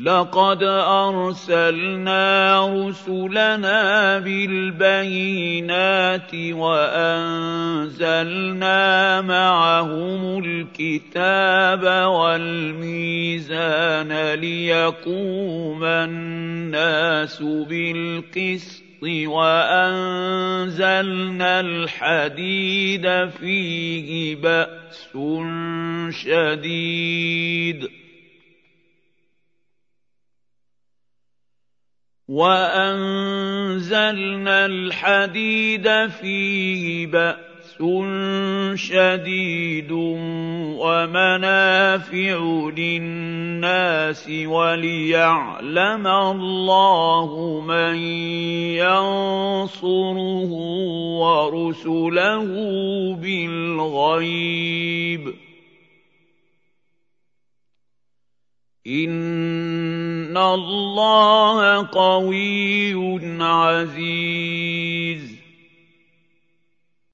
لَقَدْ أَرْسَلْنَا رُسُلَنَا بِالْبَيِّنَاتِ وَأَنزَلْنَا مَعَهُمُ الْكِتَابَ وَالْمِيزَانَ لِيَقُومَ النَّاسُ بِالْقِسْطِ وَأَنزَلْنَا الْحَدِيدَ فِيهِ بَأْسٌ شَدِيدٌ وَمَنَافِعُ لِلنَّاسِ وَلِيَعْلَمَ اللَّهُ مَن يَنصُرُهُ وَرُسُلَهُ بِالْغَيْبِ ۚ إِنَّ اللَّهَ قَوِيٌّ عَزِيزٌ.